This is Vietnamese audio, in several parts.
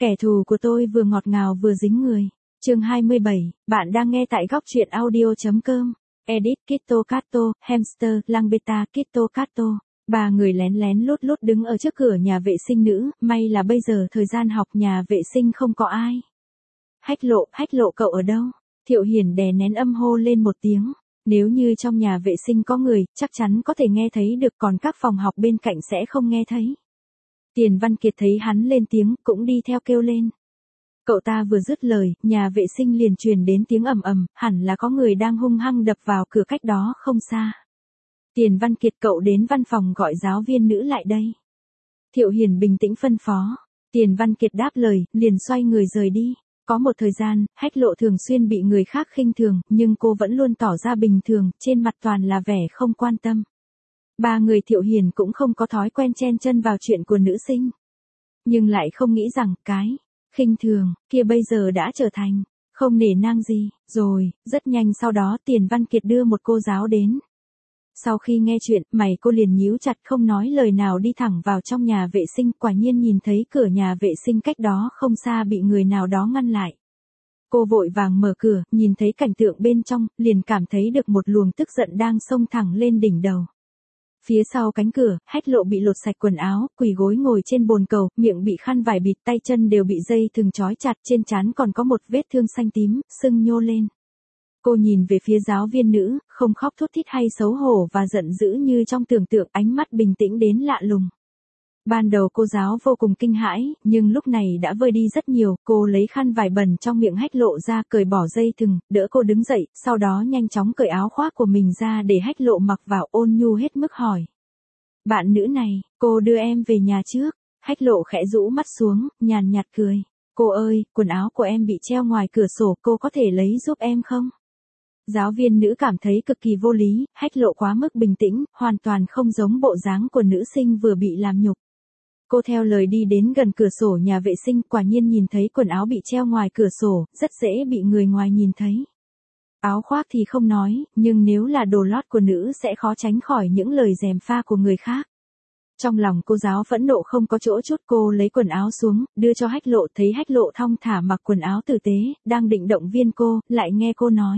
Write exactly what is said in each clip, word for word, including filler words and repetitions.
Kẻ thù của tôi vừa ngọt ngào vừa dính người. Chương hai mươi bảy, bạn đang nghe tại góc truyện audio.com. Edit Kitto Kato, Hamster, Langbeta Kitto Kato. Ba người lén lén lút lút đứng ở trước cửa nhà vệ sinh nữ, may là bây giờ thời gian học nhà vệ sinh không có ai. Hách Lộ, Hách Lộ cậu ở đâu? Thiệu Hiền đè nén âm hô lên một tiếng. Nếu như trong nhà vệ sinh có người, chắc chắn có thể nghe thấy được, còn các phòng học bên cạnh sẽ không nghe thấy. Tiền Văn Kiệt thấy hắn lên tiếng, cũng đi theo kêu lên. Cậu ta vừa dứt lời, nhà vệ sinh liền truyền đến tiếng ầm ầm, hẳn là có người đang hung hăng đập vào cửa cách đó không xa. Tiền Văn Kiệt, cậu đến văn phòng gọi giáo viên nữ lại đây. Thiệu Hiền bình tĩnh phân phó. Tiền Văn Kiệt đáp lời, liền xoay người rời đi. Có một thời gian, Hách Lộ thường xuyên bị người khác khinh thường, nhưng cô vẫn luôn tỏ ra bình thường, trên mặt toàn là vẻ không quan tâm. Ba người Thiệu Hiền cũng không có thói quen chen chân vào chuyện của nữ sinh. Nhưng lại không nghĩ rằng, cái khinh thường kia bây giờ đã trở thành không nể nang gì, rồi, rất nhanh sau đó Tiền Văn Kiệt đưa một cô giáo đến. Sau khi nghe chuyện, mày cô liền nhíu chặt không nói lời nào đi thẳng vào trong nhà vệ sinh, quả nhiên nhìn thấy cửa nhà vệ sinh cách đó không xa bị người nào đó ngăn lại. Cô vội vàng mở cửa, nhìn thấy cảnh tượng bên trong, liền cảm thấy được một luồng tức giận đang xông thẳng lên đỉnh đầu. Phía sau cánh cửa, Hách Lộ bị lột sạch quần áo, quỳ gối ngồi trên bồn cầu, miệng bị khăn vải bịt, tay chân đều bị dây thừng trói chặt, trên trán còn có một vết thương xanh tím, sưng nhô lên. Cô nhìn về phía giáo viên nữ, không khóc thút thít hay xấu hổ và giận dữ như trong tưởng tượng, ánh mắt bình tĩnh đến lạ lùng. Ban đầu cô giáo vô cùng kinh hãi, nhưng lúc này đã vơi đi rất nhiều, cô lấy khăn vải bẩn trong miệng Hách Lộ ra, cởi bỏ dây thừng, đỡ cô đứng dậy, sau đó nhanh chóng cởi áo khoác của mình ra để Hách Lộ mặc vào, ôn nhu hết mức hỏi. Bạn nữ này, cô đưa em về nhà trước. Hách Lộ khẽ rũ mắt xuống, nhàn nhạt cười. Cô ơi, quần áo của em bị treo ngoài cửa sổ, cô có thể lấy giúp em không? Giáo viên nữ cảm thấy cực kỳ vô lý, Hách Lộ quá mức bình tĩnh, hoàn toàn không giống bộ dáng của nữ sinh vừa bị làm nhục. Cô theo lời đi đến gần cửa sổ nhà vệ sinh, quả nhiên nhìn thấy quần áo bị treo ngoài cửa sổ, rất dễ bị người ngoài nhìn thấy. Áo khoác thì không nói, nhưng nếu là đồ lót của nữ sẽ khó tránh khỏi những lời gièm pha của người khác. Trong lòng cô giáo phẫn nộ không có chỗ chút, cô lấy quần áo xuống, đưa cho Hách Lộ, thấy Hách Lộ thong thả mặc quần áo tử tế, đang định động viên cô, lại nghe cô nói.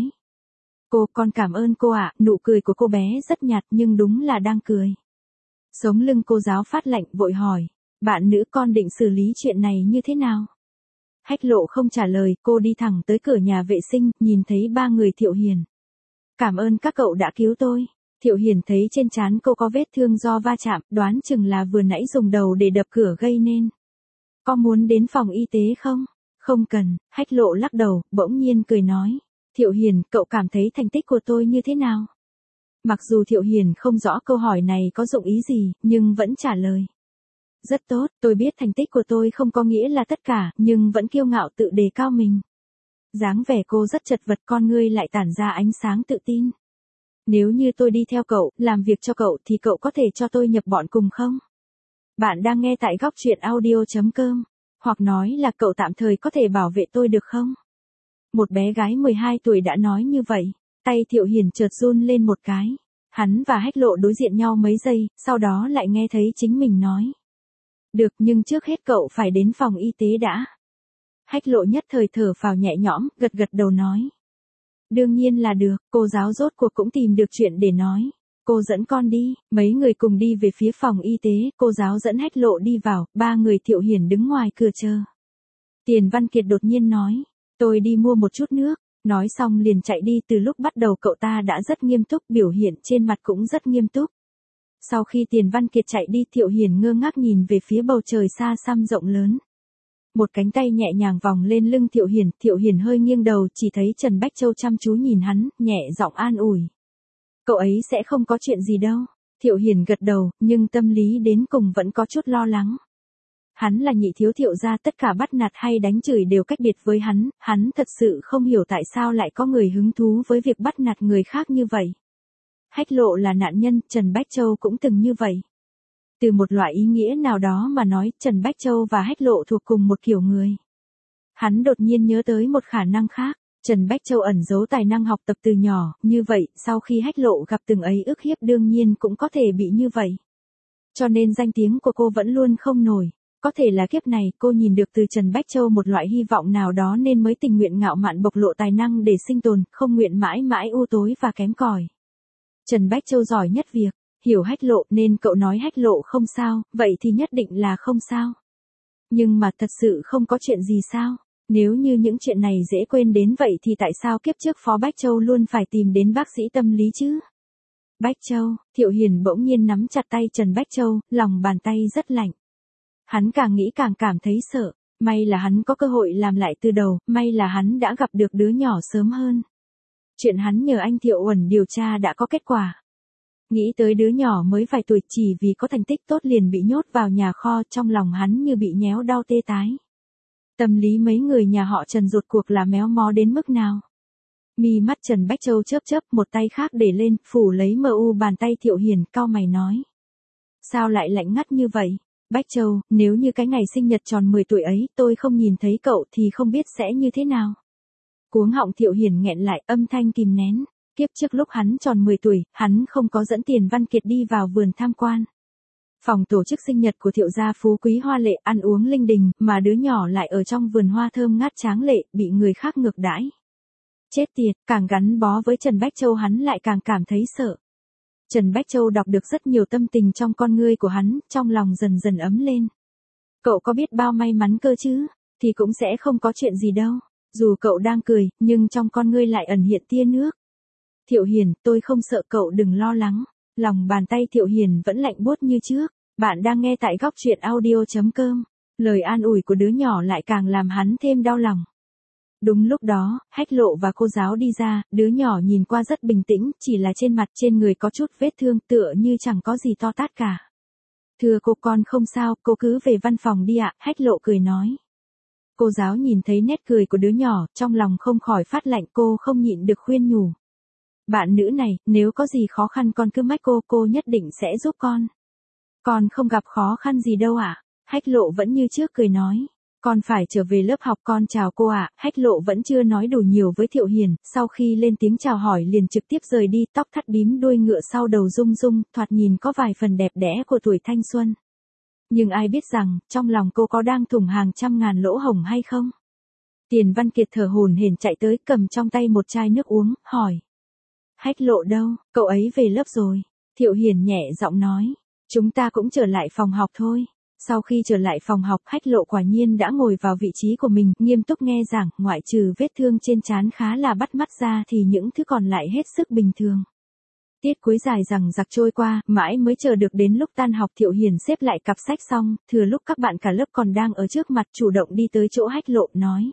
Cô, con cảm ơn cô ạ, nụ cười của cô bé rất nhạt nhưng đúng là đang cười. Sống lưng cô giáo phát lạnh, vội hỏi. Bạn nữ, con định xử lý chuyện này như thế nào? Hách Lộ không trả lời, cô đi thẳng tới cửa nhà vệ sinh, nhìn thấy ba người Thiệu Hiền. Cảm ơn các cậu đã cứu tôi. Thiệu Hiền thấy trên trán cô có vết thương do va chạm, đoán chừng là vừa nãy dùng đầu để đập cửa gây nên. Có muốn đến phòng y tế không? Không cần, Hách Lộ lắc đầu, bỗng nhiên cười nói. Thiệu Hiền, cậu cảm thấy thành tích của tôi như thế nào? Mặc dù Thiệu Hiền không rõ câu hỏi này có dụng ý gì, nhưng vẫn trả lời. Rất tốt, tôi biết thành tích của tôi không có nghĩa là tất cả, nhưng vẫn kiêu ngạo tự đề cao mình. Dáng vẻ cô rất chật vật, con ngươi lại tản ra ánh sáng tự tin. Nếu như tôi đi theo cậu, làm việc cho cậu thì cậu có thể cho tôi nhập bọn cùng không? Bạn đang nghe tại góc truyện audio.com. Hoặc nói là cậu tạm thời có thể bảo vệ tôi được không? Một bé gái mười hai tuổi đã nói như vậy. Tay Thiệu Hiền chợt run lên một cái. Hắn và Hách Lộ đối diện nhau mấy giây, sau đó lại nghe thấy chính mình nói. Được, nhưng trước hết cậu phải đến phòng y tế đã. Hách Lộ nhất thời thở phào nhẹ nhõm, gật gật đầu nói. Đương nhiên là được, cô giáo rốt cuộc cũng tìm được chuyện để nói. Cô dẫn con đi, mấy người cùng đi về phía phòng y tế, cô giáo dẫn Hách Lộ đi vào, ba người Thiệu Hiền đứng ngoài cửa chờ. Tiền Văn Kiệt đột nhiên nói, tôi đi mua một chút nước, nói xong liền chạy đi, từ lúc bắt đầu cậu ta đã rất nghiêm túc, biểu hiện trên mặt cũng rất nghiêm túc. Sau khi Tiền Văn Kiệt chạy đi, Thiệu Hiền ngơ ngác nhìn về phía bầu trời xa xăm rộng lớn. Một cánh tay nhẹ nhàng vòng lên lưng Thiệu Hiền, Thiệu Hiền hơi nghiêng đầu, chỉ thấy Trần Bách Châu chăm chú nhìn hắn, nhẹ giọng an ủi. Cậu ấy sẽ không có chuyện gì đâu. Thiệu Hiền gật đầu, nhưng tâm lý đến cùng vẫn có chút lo lắng. Hắn là nhị thiếu Thiệu gia, tất cả bắt nạt hay đánh chửi đều cách biệt với hắn, hắn thật sự không hiểu tại sao lại có người hứng thú với việc bắt nạt người khác như vậy. Hách Lộ là nạn nhân, Trần Bách Châu cũng từng như vậy. Từ một loại ý nghĩa nào đó mà nói, Trần Bách Châu và Hách Lộ thuộc cùng một kiểu người. Hắn đột nhiên nhớ tới một khả năng khác, Trần Bách Châu ẩn giấu tài năng học tập từ nhỏ, như vậy, sau khi Hách Lộ gặp từng ấy ức hiếp đương nhiên cũng có thể bị như vậy. Cho nên danh tiếng của cô vẫn luôn không nổi. Có thể là kiếp này cô nhìn được từ Trần Bách Châu một loại hy vọng nào đó nên mới tình nguyện ngạo mạn bộc lộ tài năng để sinh tồn, không nguyện mãi mãi u tối và kém cỏi. Trần Bách Châu giỏi nhất việc hiểu Hách Lộ nên cậu nói Hách Lộ không sao, vậy thì nhất định là không sao. Nhưng mà thật sự không có chuyện gì sao? Nếu như những chuyện này dễ quên đến vậy thì tại sao kiếp trước Phó Bách Châu luôn phải tìm đến bác sĩ tâm lý chứ? Bách Châu, Thiệu Hiền bỗng nhiên nắm chặt tay Trần Bách Châu, lòng bàn tay rất lạnh. Hắn càng nghĩ càng cảm thấy sợ, may là hắn có cơ hội làm lại từ đầu, may là hắn đã gặp được đứa nhỏ sớm hơn. Chuyện hắn nhờ anh Thiệu Uẩn điều tra đã có kết quả. Nghĩ tới đứa nhỏ mới vài tuổi chỉ vì có thành tích tốt liền bị nhốt vào nhà kho, trong lòng hắn như bị nhéo đau tê tái. Tâm lý mấy người nhà họ Trần rốt cuộc là méo mó đến mức nào? Mi mắt Trần Bách Châu chớp chớp, một tay khác để lên, phủ lấy mờ u bàn tay Thiệu Hiền, cau mày nói. Sao lại lạnh ngắt như vậy? Bách Châu, nếu như cái ngày sinh nhật tròn mười tuổi ấy tôi không nhìn thấy cậu thì không biết sẽ như thế nào. Cuống họng Thiệu Hiền nghẹn lại, âm thanh kìm nén. Kiếp trước lúc hắn tròn mười tuổi, hắn không có dẫn Tiền Văn Kiệt đi vào vườn tham quan. Phòng tổ chức sinh nhật của Thiệu gia phú quý hoa lệ, ăn uống linh đình, mà đứa nhỏ lại ở trong vườn hoa thơm ngát tráng lệ, bị người khác ngược đãi. Chết tiệt, càng gắn bó với Trần Bách Châu hắn lại càng cảm thấy sợ. Trần Bách Châu đọc được rất nhiều tâm tình trong con ngươi của hắn, trong lòng dần dần ấm lên. Cậu có biết bao may mắn cơ chứ, thì cũng sẽ không có chuyện gì đâu. Dù cậu đang cười, nhưng trong con ngươi lại ẩn hiện tia nước. Thiệu Hiền, tôi không sợ cậu, đừng lo lắng. Lòng bàn tay Thiệu Hiền vẫn lạnh buốt như trước. Bạn đang nghe tại góc truyện audio chấm com. Lời an ủi của đứa nhỏ lại càng làm hắn thêm đau lòng. Đúng lúc đó, Hách Lộ và cô giáo đi ra, đứa nhỏ nhìn qua rất bình tĩnh, chỉ là trên mặt trên người có chút vết thương tựa như chẳng có gì to tát cả. Thưa cô, con không sao, cô cứ về văn phòng đi ạ, Hách Lộ cười nói. Cô giáo nhìn thấy nét cười của đứa nhỏ, trong lòng không khỏi phát lạnh, cô không nhịn được khuyên nhủ. Bạn nữ này, nếu có gì khó khăn con cứ mách cô, cô nhất định sẽ giúp con. Con không gặp khó khăn gì đâu ạ. Hách Lộ vẫn như trước cười nói. Con phải trở về lớp học, con chào cô ạ. Hách Lộ vẫn chưa nói đủ nhiều với Thiệu Hiền, sau khi lên tiếng chào hỏi liền trực tiếp rời đi, tóc thắt bím đuôi ngựa sau đầu rung rung, thoạt nhìn có vài phần đẹp đẽ của tuổi thanh xuân. Nhưng ai biết rằng, trong lòng cô có đang thủng hàng trăm ngàn lỗ hổng hay không? Tiền Văn Kiệt thở hổn hển chạy tới, cầm trong tay một chai nước uống, hỏi. Hách Lộ đâu, cậu ấy về lớp rồi. Thiệu Hiền nhẹ giọng nói. Chúng ta cũng trở lại phòng học thôi. Sau khi trở lại phòng học, Hách Lộ quả nhiên đã ngồi vào vị trí của mình, nghiêm túc nghe giảng, ngoại trừ vết thương trên trán khá là bắt mắt ra thì những thứ còn lại hết sức bình thường. Tiết cuối dài rằng giặc trôi qua, mãi mới chờ được đến lúc tan học. Thiệu Hiền xếp lại cặp sách xong, thừa lúc các bạn cả lớp còn đang ở trước mặt chủ động đi tới chỗ Hách Lộ, nói.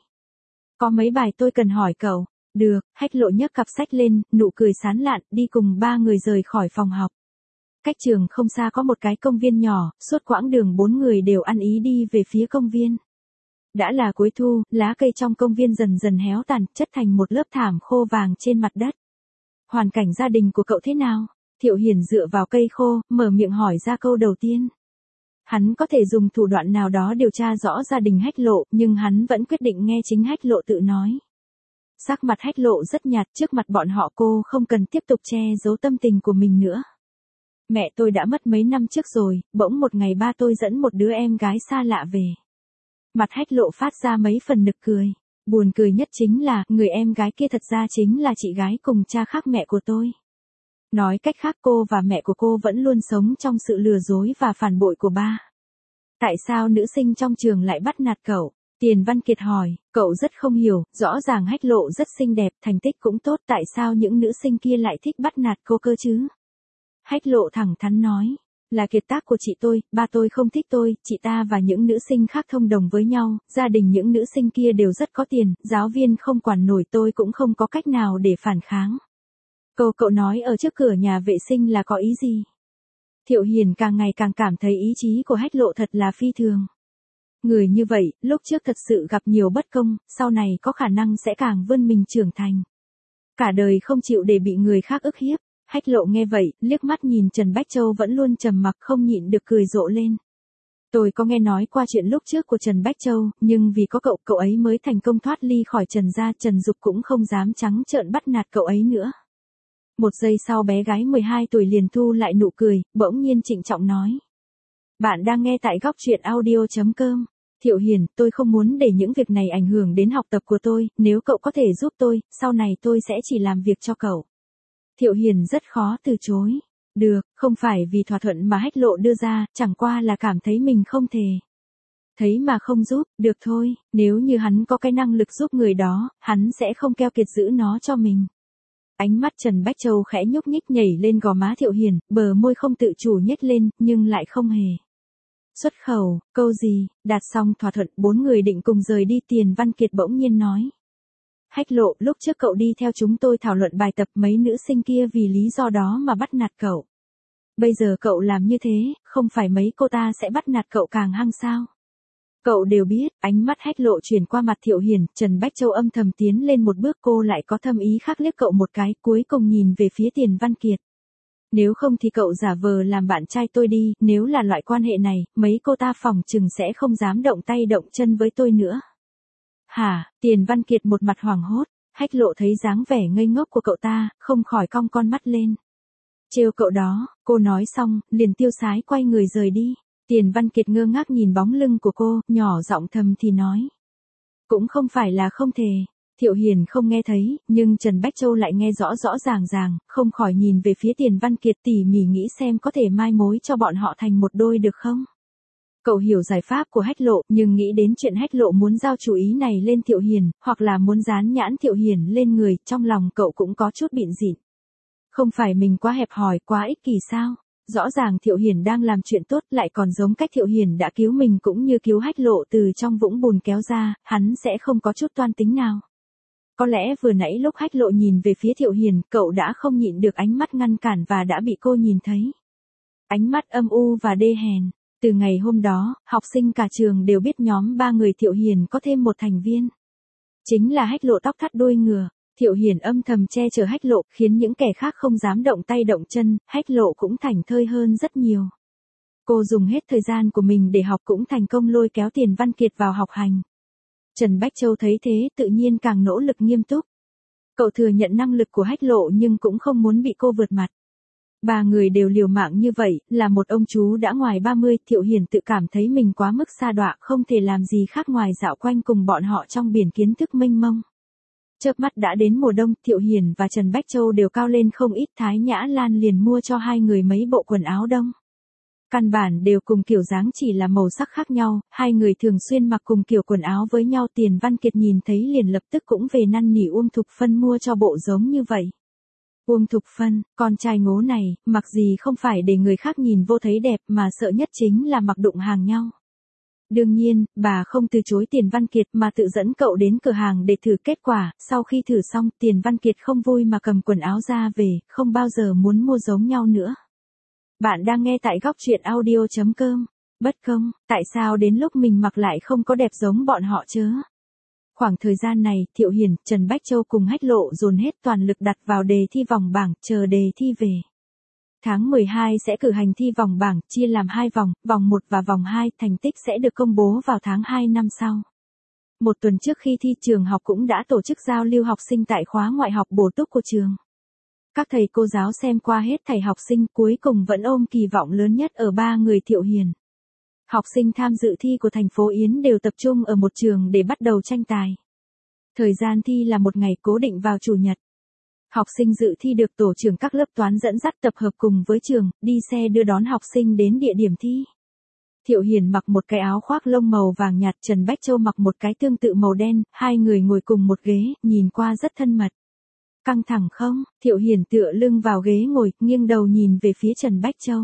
Có mấy bài tôi cần hỏi cậu. Được, Hách Lộ nhấc cặp sách lên, nụ cười sán lạn, đi cùng ba người rời khỏi phòng học. Cách trường không xa có một cái công viên nhỏ, suốt quãng đường bốn người đều ăn ý đi về phía công viên. Đã là cuối thu, lá cây trong công viên dần dần héo tàn, chất thành một lớp thảm khô vàng trên mặt đất. Hoàn cảnh gia đình của cậu thế nào? Thiệu Hiền dựa vào cây khô, mở miệng hỏi ra câu đầu tiên. Hắn có thể dùng thủ đoạn nào đó điều tra rõ gia đình Hách Lộ, nhưng hắn vẫn quyết định nghe chính Hách Lộ tự nói. Sắc mặt Hách Lộ rất nhạt, trước mặt bọn họ cô không cần tiếp tục che giấu tâm tình của mình nữa. Mẹ tôi đã mất mấy năm trước rồi, bỗng một ngày ba tôi dẫn một đứa em gái xa lạ về. Mặt Hách Lộ phát ra mấy phần nực cười. Buồn cười nhất chính là, người em gái kia thật ra chính là chị gái cùng cha khác mẹ của tôi. Nói cách khác, cô và mẹ của cô vẫn luôn sống trong sự lừa dối và phản bội của ba. Tại sao nữ sinh trong trường lại bắt nạt cậu? Tiền Văn Kiệt hỏi, cậu rất không hiểu, rõ ràng Hách Lộ rất xinh đẹp, thành tích cũng tốt, tại sao những nữ sinh kia lại thích bắt nạt cô cơ chứ? Hách Lộ thẳng thắn nói, là kiệt tác của chị tôi, ba tôi không thích tôi, chị ta và những nữ sinh khác thông đồng với nhau, gia đình những nữ sinh kia đều rất có tiền, giáo viên không quản nổi, tôi cũng không có cách nào để phản kháng. Câu cậu nói ở trước cửa nhà vệ sinh là có ý gì? Thiệu Hiền càng ngày càng cảm thấy ý chí của Hách Lộ thật là phi thường. Người như vậy, lúc trước thật sự gặp nhiều bất công, sau này có khả năng sẽ càng vươn mình trưởng thành. Cả đời không chịu để bị người khác ức hiếp. Hách Lộ nghe vậy, liếc mắt nhìn Trần Bách Châu vẫn luôn trầm mặc, không nhịn được cười rộ lên. Tôi có nghe nói qua chuyện lúc trước của Trần Bách Châu, nhưng vì có cậu, cậu ấy mới thành công thoát ly khỏi Trần gia, Trần Dục cũng không dám trắng trợn bắt nạt cậu ấy nữa. Một giây sau bé gái mười hai tuổi liền thu lại nụ cười, bỗng nhiên trịnh trọng nói. Bạn đang nghe tại góc truyện audio chấm com. Thiệu Hiền, tôi không muốn để những việc này ảnh hưởng đến học tập của tôi, nếu cậu có thể giúp tôi, sau này tôi sẽ chỉ làm việc cho cậu. Thiệu Hiền rất khó từ chối. Được, không phải vì thỏa thuận mà Hách Lộ đưa ra, chẳng qua là cảm thấy mình không thể. Thấy mà không giúp, được thôi, nếu như hắn có cái năng lực giúp người đó, hắn sẽ không keo kiệt giữ nó cho mình. Ánh mắt Trần Bách Châu khẽ nhúc nhích nhảy lên gò má Thiệu Hiền, bờ môi không tự chủ nhếch lên, nhưng lại không hề. Xuất khẩu, câu gì, đạt xong thỏa thuận, bốn người định cùng rời đi. Tiền Văn Kiệt bỗng nhiên nói. Hách Lộ, lúc trước cậu đi theo chúng tôi thảo luận bài tập, mấy nữ sinh kia vì lý do đó mà bắt nạt cậu. Bây giờ cậu làm như thế, không phải mấy cô ta sẽ bắt nạt cậu càng hăng sao? Cậu đều biết. Ánh mắt Hách Lộ chuyển qua mặt Thiệu Hiền, Trần Bách Châu âm thầm tiến lên một bước, cô lại có thâm ý khác liếc cậu một cái, cuối cùng nhìn về phía Tiền Văn Kiệt. Nếu không thì cậu giả vờ làm bạn trai tôi đi, nếu là loại quan hệ này, mấy cô ta phỏng chừng sẽ không dám động tay động chân với tôi nữa. Hả? Tiền Văn Kiệt một mặt hoảng hốt. Hách Lộ thấy dáng vẻ ngây ngốc của cậu ta, không khỏi cong con mắt lên. Trêu cậu đó, cô nói xong, liền tiêu sái quay người rời đi. Tiền Văn Kiệt ngơ ngác nhìn bóng lưng của cô, nhỏ giọng thầm thì nói. Cũng không phải là không thể. Thiệu Hiền không nghe thấy, nhưng Trần Bách Châu lại nghe rõ rõ ràng ràng, không khỏi nhìn về phía Tiền Văn Kiệt tỉ mỉ nghĩ xem có thể mai mối cho bọn họ thành một đôi được không. Cậu hiểu giải pháp của Hách Lộ, nhưng nghĩ đến chuyện Hách Lộ muốn giao chủ ý này lên Thiệu Hiền, hoặc là muốn dán nhãn Thiệu Hiền lên người, trong lòng cậu cũng có chút bịn dịn. Không phải mình quá hẹp hòi, quá ích kỷ sao? Rõ ràng Thiệu Hiền đang làm chuyện tốt, lại còn giống cách Thiệu Hiền đã cứu mình cũng như cứu Hách Lộ từ trong vũng bùn kéo ra, hắn sẽ không có chút toan tính nào. Có lẽ vừa nãy lúc Hách Lộ nhìn về phía Thiệu Hiền, cậu đã không nhịn được ánh mắt ngăn cản và đã bị cô nhìn thấy. Ánh mắt âm u và đê hèn. Từ ngày hôm đó, học sinh cả trường đều biết nhóm ba người Thiệu Hiền có thêm một thành viên. Chính là Hách Lộ tóc thắt đuôi ngựa. Thiệu Hiền âm thầm che chở Hách Lộ, khiến những kẻ khác không dám động tay động chân, Hách Lộ cũng thảnh thơi hơn rất nhiều. Cô dùng hết thời gian của mình để học, cũng thành công lôi kéo Tiền Văn Kiệt vào học hành. Trần Bách Châu thấy thế tự nhiên càng nỗ lực nghiêm túc. Cậu thừa nhận năng lực của Hách Lộ nhưng cũng không muốn bị cô vượt mặt. Ba người đều liều mạng như vậy, là một ông chú đã ngoài ba mươi, Thiệu Hiền tự cảm thấy mình quá mức sa đọa, không thể làm gì khác ngoài dạo quanh cùng bọn họ trong biển kiến thức mênh mông. Chớp mắt đã đến mùa đông, Thiệu Hiền và Trần Bách Châu đều cao lên không ít. Thái Nhã Lan liền mua cho hai người mấy bộ quần áo đông. Căn bản đều cùng kiểu dáng, chỉ là màu sắc khác nhau, hai người thường xuyên mặc cùng kiểu quần áo với nhau. Tiền Văn Kiệt nhìn thấy liền lập tức cũng về năn nỉ Uông Thục Phân mua cho bộ giống như vậy. Uông Thục Phân, con trai ngố này, mặc gì không phải để người khác nhìn vô thấy đẹp, mà sợ nhất chính là mặc đụng hàng nhau. Đương nhiên, bà không từ chối Tiền Văn Kiệt mà tự dẫn cậu đến cửa hàng để thử kết quả. Sau khi thử xong, Tiền Văn Kiệt không vui mà cầm quần áo ra về, không bao giờ muốn mua giống nhau nữa. Bạn đang nghe tại góc truyện audio chấm com. Bất công, tại sao đến lúc mình mặc lại không có đẹp giống bọn họ chứ? Khoảng thời gian này, Thiệu Hiền, Trần Bách Châu cùng Hách Lộ dồn hết toàn lực đặt vào đề thi vòng bảng, chờ đề thi về. Tháng mười hai sẽ cử hành thi vòng bảng, chia làm hai vòng, vòng một và vòng hai, thành tích sẽ được công bố vào tháng hai năm sau. Một tuần trước khi thi, trường học cũng đã tổ chức giao lưu học sinh tại khóa ngoại học bổ túc của trường. Các thầy cô giáo xem qua hết thầy học sinh, cuối cùng vẫn ôm kỳ vọng lớn nhất ở ba người Thiệu Hiền. Học sinh tham dự thi của thành phố Yến đều tập trung ở một trường để bắt đầu tranh tài. Thời gian thi là một ngày cố định vào chủ nhật. Học sinh dự thi được tổ trưởng các lớp toán dẫn dắt tập hợp cùng với trường, đi xe đưa đón học sinh đến địa điểm thi. Thiệu Hiền mặc một cái áo khoác lông màu vàng nhạt, Trần Bách Châu mặc một cái tương tự màu đen, hai người ngồi cùng một ghế, nhìn qua rất thân mật. Căng thẳng không? Thiệu Hiền tựa lưng vào ghế ngồi, nghiêng đầu nhìn về phía Trần Bách Châu.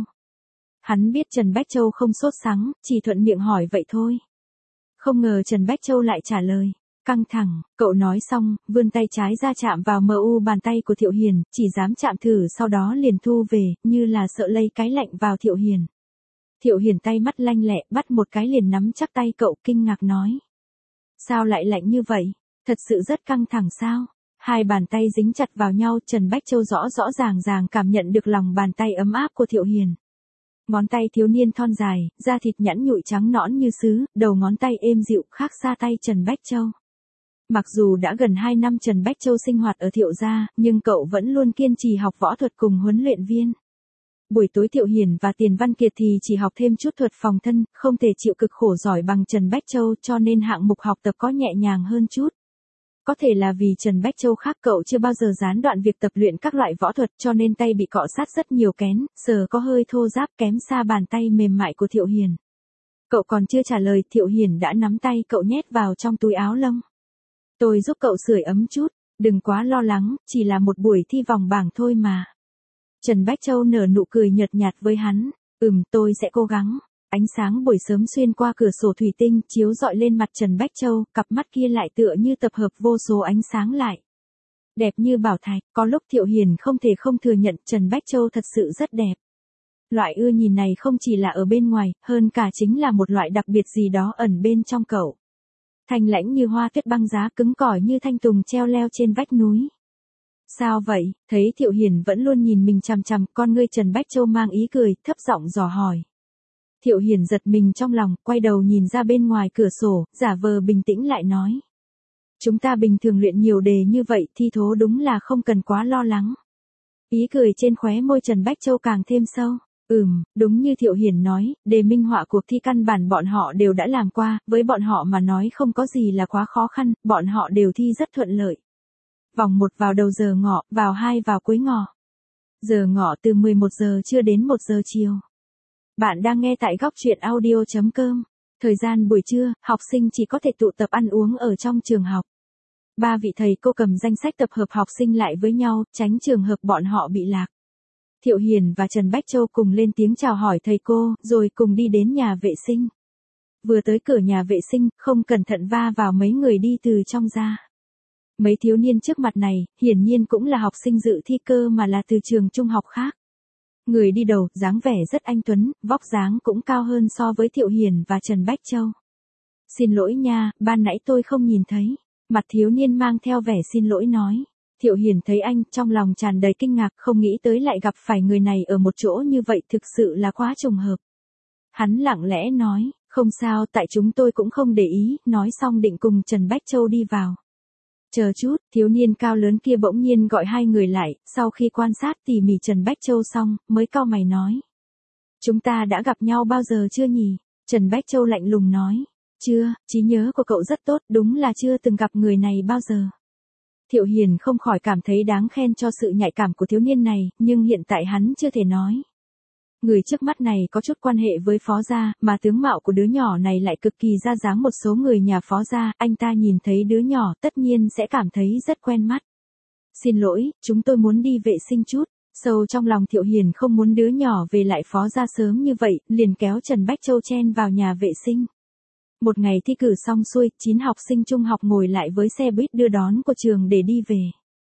Hắn biết Trần Bách Châu không sốt sắng, chỉ thuận miệng hỏi vậy thôi. Không ngờ Trần Bách Châu lại trả lời. Căng thẳng, cậu nói xong, vươn tay trái ra chạm vào mờ u bàn tay của Thiệu Hiền, chỉ dám chạm thử sau đó liền thu về, như là sợ lây cái lạnh vào Thiệu Hiền. Thiệu Hiền tay mắt lanh lẹ, bắt một cái liền nắm chắc tay cậu, kinh ngạc nói. Sao lại lạnh như vậy? Thật sự rất căng thẳng sao? Hai bàn tay dính chặt vào nhau, Trần Bách Châu rõ rõ ràng ràng cảm nhận được lòng bàn tay ấm áp của Thiệu Hiền. Ngón tay thiếu niên thon dài, da thịt nhẵn nhụi trắng nõn như sứ, đầu ngón tay êm dịu, khác xa tay Trần Bách Châu. Mặc dù đã gần hai năm Trần Bách Châu sinh hoạt ở Thiệu gia, nhưng cậu vẫn luôn kiên trì học võ thuật cùng huấn luyện viên. Buổi tối Thiệu Hiền và Tiền Văn Kiệt thì chỉ học thêm chút thuật phòng thân, không thể chịu cực khổ giỏi bằng Trần Bách Châu cho nên hạng mục học tập có nhẹ nhàng hơn chút. Có thể là vì Trần Bách Châu khác cậu chưa bao giờ gián đoạn việc tập luyện các loại võ thuật cho nên tay bị cọ sát rất nhiều kén, sờ có hơi thô ráp kém xa bàn tay mềm mại của Thiệu Hiền. Cậu còn chưa trả lời Thiệu Hiền đã nắm tay cậu nhét vào trong túi áo lông. Tôi giúp cậu sưởi ấm chút, đừng quá lo lắng, chỉ là một buổi thi vòng bảng thôi mà. Trần Bách Châu nở nụ cười nhợt nhạt với hắn, ừm tôi sẽ cố gắng. Ánh sáng buổi sớm xuyên qua cửa sổ thủy tinh chiếu rọi lên mặt Trần Bách Châu, cặp mắt kia lại tựa như tập hợp vô số ánh sáng lại. Đẹp như bảo thạch, có lúc Thiệu Hiền không thể không thừa nhận Trần Bách Châu thật sự rất đẹp. Loại ưa nhìn này không chỉ là ở bên ngoài, hơn cả chính là một loại đặc biệt gì đó ẩn bên trong cậu. Thanh lãnh như hoa tuyết băng giá, cứng cỏi như thanh tùng treo leo trên vách núi. Sao vậy? Thấy Thiệu Hiền vẫn luôn nhìn mình chằm chằm, con ngươi Trần Bách Châu mang ý cười, thấp giọng dò hỏi. Thiệu Hiền giật mình trong lòng, quay đầu nhìn ra bên ngoài cửa sổ, giả vờ bình tĩnh lại nói. Chúng ta bình thường luyện nhiều đề như vậy, thi thố đúng là không cần quá lo lắng. Ý cười trên khóe môi Trần Bách Châu càng thêm sâu. Ừm, đúng như Thiệu Hiền nói, đề minh họa cuộc thi căn bản bọn họ đều đã làm qua, với bọn họ mà nói không có gì là quá khó khăn, bọn họ đều thi rất thuận lợi. Vòng một vào đầu giờ ngọ, vào hai vào cuối ngọ. Giờ ngọ từ mười một giờ trưa đến một giờ chiều. Bạn đang nghe tại góc truyện audio chấm com. Thời gian buổi trưa, học sinh chỉ có thể tụ tập ăn uống ở trong trường học. Ba vị thầy cô cầm danh sách tập hợp học sinh lại với nhau, tránh trường hợp bọn họ bị lạc. Thiệu Hiền và Trần Bách Châu cùng lên tiếng chào hỏi thầy cô, rồi cùng đi đến nhà vệ sinh. Vừa tới cửa nhà vệ sinh, không cẩn thận va vào mấy người đi từ trong ra. Mấy thiếu niên trước mặt này, hiển nhiên cũng là học sinh dự thi cơ mà là từ trường trung học khác. Người đi đầu, dáng vẻ rất anh tuấn, vóc dáng cũng cao hơn so với Thiệu Hiền và Trần Bách Châu. Xin lỗi nha, ban nãy tôi không nhìn thấy. Mặt thiếu niên mang theo vẻ xin lỗi nói. Thiệu Hiền thấy anh, trong lòng tràn đầy kinh ngạc, không nghĩ tới lại gặp phải người này ở một chỗ như vậy, thực sự là quá trùng hợp. Hắn lặng lẽ nói, không sao, tại chúng tôi cũng không để ý, nói xong định cùng Trần Bách Châu đi vào. Chờ chút, thiếu niên cao lớn kia bỗng nhiên gọi hai người lại, sau khi quan sát tỉ mỉ Trần Bách Châu xong, mới cau mày nói. Chúng ta đã gặp nhau bao giờ chưa nhỉ? Trần Bách Châu lạnh lùng nói. Chưa, trí nhớ của cậu rất tốt, đúng là chưa từng gặp người này bao giờ. Thiệu Hiền không khỏi cảm thấy đáng khen cho sự nhạy cảm của thiếu niên này, nhưng hiện tại hắn chưa thể nói. Người trước mắt này có chút quan hệ với Phó gia, mà tướng mạo của đứa nhỏ này lại cực kỳ ra dáng một số người nhà Phó gia, anh ta nhìn thấy đứa nhỏ tất nhiên sẽ cảm thấy rất quen mắt. Xin lỗi, chúng tôi muốn đi vệ sinh chút. Sâu trong lòng Thiệu Hiền không muốn đứa nhỏ về lại Phó gia sớm như vậy, liền kéo Trần Bách Châu chen vào nhà vệ sinh. Một ngày thi cử xong xuôi, chín học sinh trung học ngồi lại với xe buýt đưa đón của trường để đi về.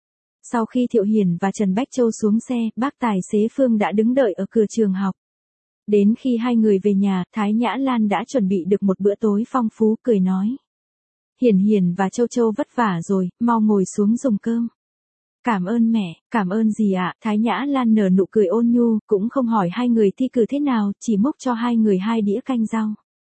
Sau khi Thiệu Hiền và Trần Bách Châu xuống xe, bác tài xế Phương đã đứng đợi ở cửa trường học. Đến khi hai người về nhà, Thái Nhã Lan đã chuẩn bị được một bữa tối phong phú, cười nói. Hiền Hiền và Châu Châu vất vả rồi, mau ngồi xuống dùng cơm. Cảm ơn mẹ, cảm ơn gì ạ? Thái Nhã Lan nở nụ cười ôn nhu, cũng không hỏi hai người thi cử thế nào, chỉ múc cho hai người hai đĩa canh rau.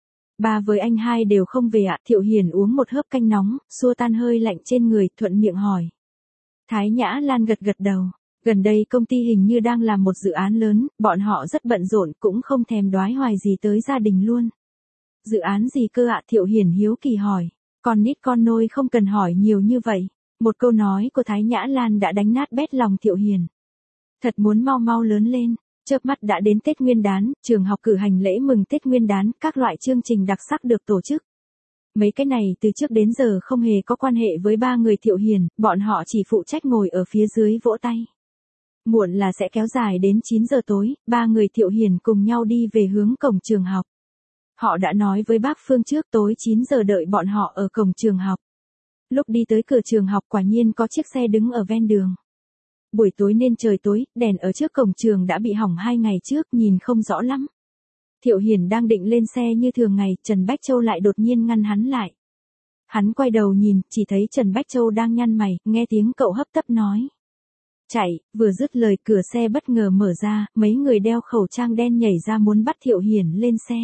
Ba với anh hai đều không về ạ. Thiệu Hiền uống một hớp canh nóng, xua tan hơi lạnh trên người, thuận miệng hỏi. Thái Nhã Lan gật gật đầu. Gần đây công ty hình như đang làm một dự án lớn, bọn họ rất bận rộn, cũng không thèm đoái hoài gì tới gia đình luôn. Dự án gì cơ ạ? Thiệu Hiền hiếu kỳ hỏi. Con nít con nôi không cần hỏi nhiều như vậy. Một câu nói của Thái Nhã Lan đã đánh nát bét lòng Thiệu Hiền. Thật muốn mau mau lớn lên. Chớp mắt đã đến Tết Nguyên đán, trường học cử hành lễ mừng Tết Nguyên đán, các loại chương trình đặc sắc được tổ chức. Mấy cái này từ trước đến giờ không hề có quan hệ với ba người Thiệu Hiền, bọn họ chỉ phụ trách ngồi ở phía dưới vỗ tay. Muộn là sẽ kéo dài đến chín giờ tối, ba người Thiệu Hiền cùng nhau đi về hướng cổng trường học. Họ đã nói với bác Phương trước tối chín giờ đợi bọn họ ở cổng trường học. Lúc đi tới cửa trường học quả nhiên có chiếc xe đứng ở ven đường. Buổi tối nên trời tối, đèn ở trước cổng trường đã bị hỏng hai ngày trước, nhìn không rõ lắm. Thiệu Hiền đang định lên xe như thường ngày, Trần Bách Châu lại đột nhiên ngăn hắn lại. Hắn quay đầu nhìn, chỉ thấy Trần Bách Châu đang nhăn mày, nghe tiếng cậu hấp tấp nói. Chạy, vừa dứt lời cửa xe bất ngờ mở ra, mấy người đeo khẩu trang đen nhảy ra muốn bắt Thiệu Hiền lên xe.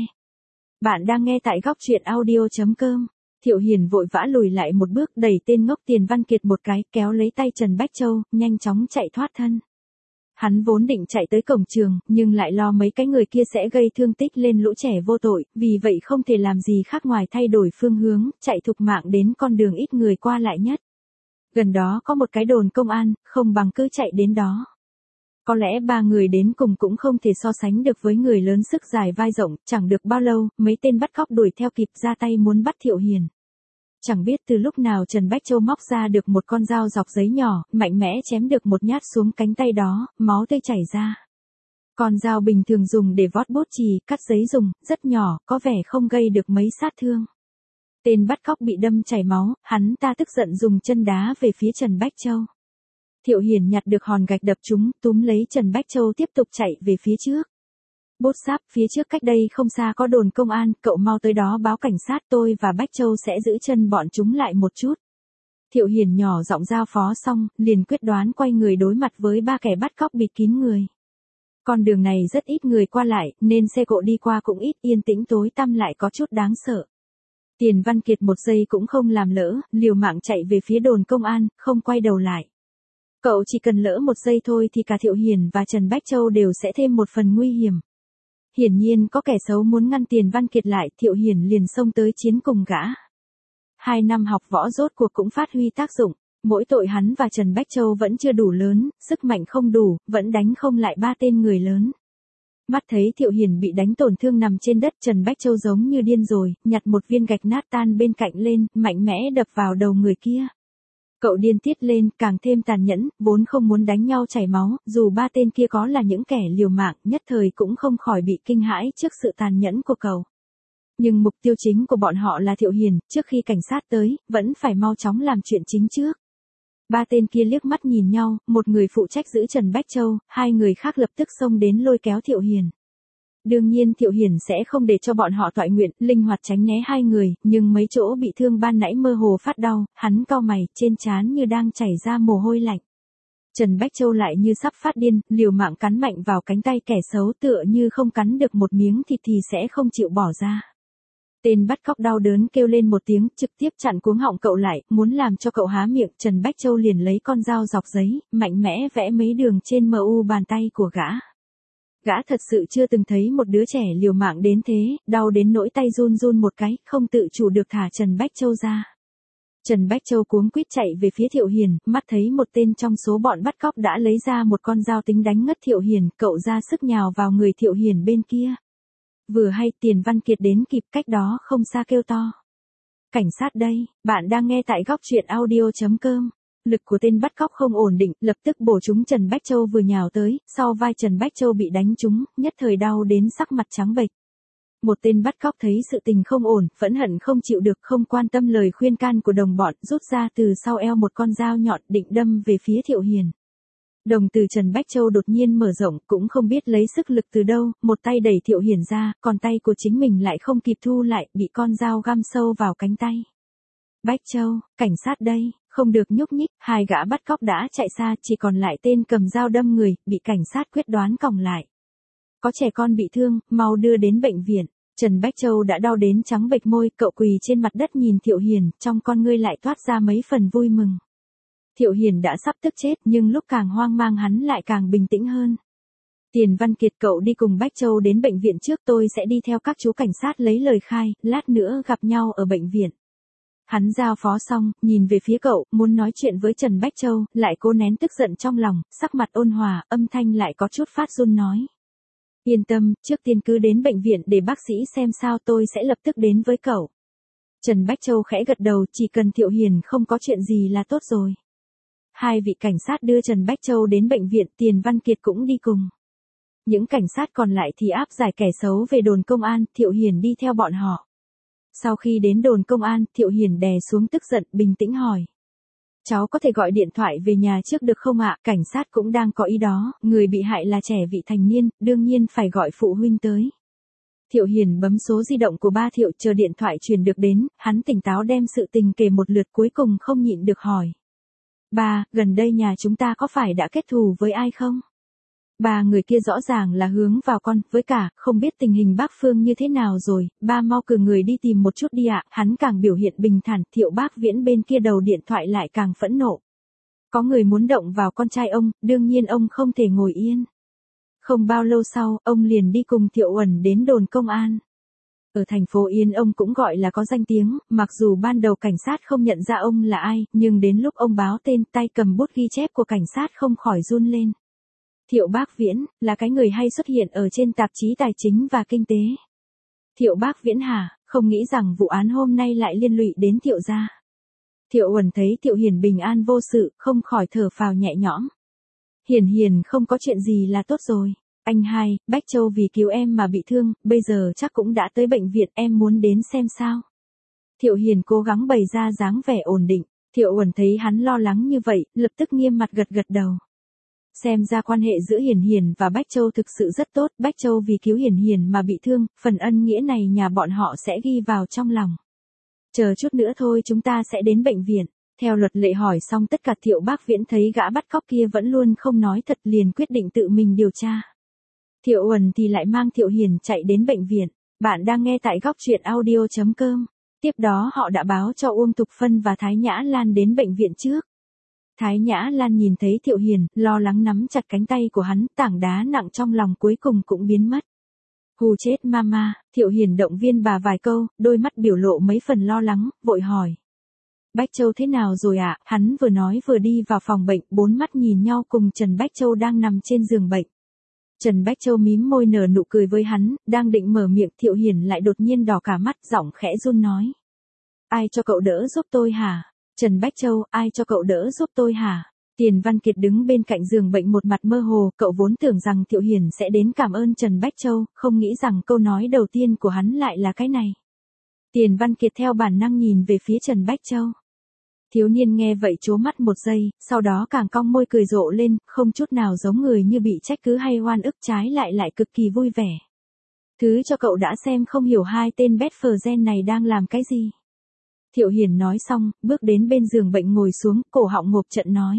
Bạn đang nghe tại góc truyện audio chấm com. Thiệu Hiền vội vã lùi lại một bước, đẩy tên ngốc Tiền Văn Kiệt một cái, kéo lấy tay Trần Bách Châu, nhanh chóng chạy thoát thân. Hắn vốn định chạy tới cổng trường, nhưng lại lo mấy cái người kia sẽ gây thương tích lên lũ trẻ vô tội, vì vậy không thể làm gì khác ngoài thay đổi phương hướng, chạy thục mạng đến con đường ít người qua lại nhất. Gần đó có một cái đồn công an, không bằng cứ chạy đến đó. Có lẽ ba người đến cùng cũng không thể so sánh được với người lớn sức dài vai rộng, chẳng được bao lâu, mấy tên bắt cóc đuổi theo kịp ra tay muốn bắt Thiệu Hiền. Chẳng biết từ lúc nào Trần Bách Châu móc ra được một con dao dọc giấy nhỏ, mạnh mẽ chém được một nhát xuống cánh tay đó, máu tươi chảy ra. Con dao bình thường dùng để vót bút chì, cắt giấy dùng, rất nhỏ, có vẻ không gây được mấy sát thương. Tên bắt cóc bị đâm chảy máu, hắn ta tức giận dùng chân đá về phía Trần Bách Châu. Thiệu Hiền nhặt được hòn gạch đập trúng, túm lấy Trần Bách Châu tiếp tục chạy về phía trước. Bốt sáp, phía trước cách đây không xa có đồn công an, cậu mau tới đó báo cảnh sát, tôi và Bách Châu sẽ giữ chân bọn chúng lại một chút. Thiệu Hiền nhỏ giọng giao phó xong, liền quyết đoán quay người đối mặt với ba kẻ bắt cóc bịt kín người. Con đường này rất ít người qua lại, nên xe cộ đi qua cũng ít, yên tĩnh tối tăm lại có chút đáng sợ. Tiền Văn Kiệt một giây cũng không làm lỡ, liều mạng chạy về phía đồn công an, không quay đầu lại. Cậu chỉ cần lỡ một giây thôi thì cả Thiệu Hiền và Trần Bách Châu đều sẽ thêm một phần nguy hiểm. Hiển nhiên có kẻ xấu muốn ngăn Tiền Văn Kiệt lại, Thiệu Hiền liền xông tới chiến cùng gã. Hai năm học võ rốt cuộc cũng phát huy tác dụng, mỗi tội hắn và Trần Bách Châu vẫn chưa đủ lớn, sức mạnh không đủ, vẫn đánh không lại ba tên người lớn. Mắt thấy Thiệu Hiền bị đánh tổn thương nằm trên đất, Trần Bách Châu giống như điên rồi, nhặt một viên gạch nát tan bên cạnh lên, mạnh mẽ đập vào đầu người kia. Cậu điên tiết lên, càng thêm tàn nhẫn, vốn không muốn đánh nhau chảy máu, dù ba tên kia có là những kẻ liều mạng, nhất thời cũng không khỏi bị kinh hãi trước sự tàn nhẫn của cậu. Nhưng mục tiêu chính của bọn họ là Thiệu Hiền, trước khi cảnh sát tới, vẫn phải mau chóng làm chuyện chính trước. Ba tên kia liếc mắt nhìn nhau, một người phụ trách giữ Trần Bách Châu, hai người khác lập tức xông đến lôi kéo Thiệu Hiền. Đương nhiên Thiệu Hiền sẽ không để cho bọn họ toại nguyện, linh hoạt tránh né hai người, nhưng mấy chỗ bị thương ban nãy mơ hồ phát đau, hắn cau mày, trên trán như đang chảy ra mồ hôi lạnh. Trần Bách Châu lại như sắp phát điên, liều mạng cắn mạnh vào cánh tay kẻ xấu, tựa như không cắn được một miếng thịt thì sẽ không chịu bỏ ra. Tên bắt cóc đau đớn kêu lên một tiếng, trực tiếp chặn cuống họng cậu lại, muốn làm cho cậu há miệng. Trần Bách Châu liền lấy con dao dọc giấy, mạnh mẽ vẽ mấy đường trên mu bàn tay của gã. Gã thật sự chưa từng thấy một đứa trẻ liều mạng đến thế, đau đến nỗi tay run run một cái, không tự chủ được thả Trần Bách Châu ra. Trần Bách Châu cuống quýt chạy về phía Thiệu Hiền, mắt thấy một tên trong số bọn bắt cóc đã lấy ra một con dao tính đánh ngất Thiệu Hiền, cậu ra sức nhào vào người Thiệu Hiền bên kia. Vừa hay Tiền Văn Kiệt đến kịp, cách đó không xa kêu to. Cảnh sát đây, bạn đang nghe tại góc truyện audio chấm com. Lực của tên bắt cóc không ổn định, lập tức bổ trúng Trần Bách Châu vừa nhào tới, sau vai Trần Bách Châu bị đánh trúng, nhất thời đau đến sắc mặt trắng bệch. Một tên bắt cóc thấy sự tình không ổn, phẫn hận không chịu được, không quan tâm lời khuyên can của đồng bọn, rút ra từ sau eo một con dao nhọn định đâm về phía Thiệu Hiền. Đồng từ Trần Bách Châu đột nhiên mở rộng, cũng không biết lấy sức lực từ đâu, một tay đẩy Thiệu Hiền ra, còn tay của chính mình lại không kịp thu lại, bị con dao găm sâu vào cánh tay. Bách Châu, cảnh sát đây, không được nhúc nhích, hai gã bắt cóc đã chạy xa, chỉ còn lại tên cầm dao đâm người, bị cảnh sát quyết đoán còng lại. Có trẻ con bị thương, mau đưa đến bệnh viện. Trần Bách Châu đã đau đến trắng bệch môi, cậu quỳ trên mặt đất nhìn Thiệu Hiền, trong con ngươi lại toát ra mấy phần vui mừng. Thiệu Hiền đã sắp tức chết, nhưng lúc càng hoang mang hắn lại càng bình tĩnh hơn. Tiền Văn Kiệt, cậu đi cùng Bách Châu đến bệnh viện trước, tôi sẽ đi theo các chú cảnh sát lấy lời khai, lát nữa gặp nhau ở bệnh viện. Hắn giao phó xong, nhìn về phía cậu, muốn nói chuyện với Trần Bách Châu, lại cố nén tức giận trong lòng, sắc mặt ôn hòa, âm thanh lại có chút phát run nói. Yên tâm, trước tiên cứ đến bệnh viện để bác sĩ xem sao, tôi sẽ lập tức đến với cậu. Trần Bách Châu khẽ gật đầu, chỉ cần Thiệu Hiền không có chuyện gì là tốt rồi. Hai vị cảnh sát đưa Trần Bách Châu đến bệnh viện, Tiền Văn Kiệt cũng đi cùng. Những cảnh sát còn lại thì áp giải kẻ xấu về đồn công an, Thiệu Hiền đi theo bọn họ. Sau khi đến đồn công an, Thiệu Hiền đè xuống tức giận, bình tĩnh hỏi. Cháu có thể gọi điện thoại về nhà trước được không ạ? Cảnh sát cũng đang có ý đó, người bị hại là trẻ vị thành niên, đương nhiên phải gọi phụ huynh tới. Thiệu Hiền bấm số di động của ba Thiệu, chờ điện thoại truyền được đến, hắn tỉnh táo đem sự tình kể một lượt, cuối cùng không nhịn được hỏi. Ba, gần đây nhà chúng ta có phải đã kết thù với ai không? Ba người kia rõ ràng là hướng vào con, với cả, không biết tình hình bác Phương như thế nào rồi, ba mau cử người đi tìm một chút đi ạ. Hắn càng biểu hiện bình thản, Thiệu Bác Viễn bên kia đầu điện thoại lại càng phẫn nộ. Có người muốn động vào con trai ông, đương nhiên ông không thể ngồi yên. Không bao lâu sau, ông liền đi cùng Thiệu Uẩn đến đồn công an. Ở thành phố Yên ông cũng gọi là có danh tiếng, mặc dù ban đầu cảnh sát không nhận ra ông là ai, nhưng đến lúc ông báo tên, tay cầm bút ghi chép của cảnh sát không khỏi run lên. Thiệu Bác Viễn, là cái người hay xuất hiện ở trên tạp chí tài chính và kinh tế. Thiệu Bác Viễn hả, không nghĩ rằng vụ án hôm nay lại liên lụy đến Thiệu gia. Thiệu Uẩn thấy Thiệu Hiền bình an vô sự, không khỏi thở phào nhẹ nhõm. Hiền Hiền không có chuyện gì là tốt rồi. Anh hai, Bách Châu vì cứu em mà bị thương, bây giờ chắc cũng đã tới bệnh viện, em muốn đến xem sao. Thiệu Hiền cố gắng bày ra dáng vẻ ổn định. Thiệu Uẩn thấy hắn lo lắng như vậy, lập tức nghiêm mặt gật gật đầu. Xem ra quan hệ giữa Hiền Hiền và Bách Châu thực sự rất tốt, Bách Châu vì cứu Hiền Hiền mà bị thương, phần ân nghĩa này nhà bọn họ sẽ ghi vào trong lòng. Chờ chút nữa thôi chúng ta sẽ đến bệnh viện. Theo luật lệ hỏi xong tất cả, Thiệu Bác Viễn thấy gã bắt cóc kia vẫn luôn không nói thật, liền quyết định tự mình điều tra. Thiệu Uẩn thì lại mang Thiệu Hiền chạy đến bệnh viện. Bạn đang nghe tại góc truyện audio chấm com. Tiếp đó họ đã báo cho Uông Thục Phân và Thái Nhã Lan đến bệnh viện trước. Thái Nhã Lan nhìn thấy Thiệu Hiền, lo lắng nắm chặt cánh tay của hắn, tảng đá nặng trong lòng cuối cùng cũng biến mất. Hù chết mama, Thiệu Hiền động viên bà vài câu, đôi mắt biểu lộ mấy phần lo lắng, vội hỏi. Bách Châu thế nào rồi ạ? À? Hắn vừa nói vừa đi vào phòng bệnh, bốn mắt nhìn nhau cùng Trần Bách Châu đang nằm trên giường bệnh. Trần Bách Châu mím môi nở nụ cười với hắn, đang định mở miệng, Thiệu Hiền lại đột nhiên đỏ cả mắt, giọng khẽ run nói. Ai cho cậu đỡ giúp tôi hả? Trần Bách Châu, ai cho cậu đỡ giúp tôi hả? Tiền Văn Kiệt đứng bên cạnh giường bệnh một mặt mơ hồ, cậu vốn tưởng rằng Thiệu Hiền sẽ đến cảm ơn Trần Bách Châu, không nghĩ rằng câu nói đầu tiên của hắn lại là cái này. Tiền Văn Kiệt theo bản năng nhìn về phía Trần Bách Châu. Thiếu niên nghe vậy trố mắt một giây, sau đó càng cong môi cười rộ lên, không chút nào giống người như bị trách cứ hay oan ức, trái lại lại cực kỳ vui vẻ. Thứ cho cậu đã xem không hiểu hai tên bét phờ gen này đang làm cái gì. Thiệu Hiền nói xong, bước đến bên giường bệnh ngồi xuống, cổ họng ngộp trận nói.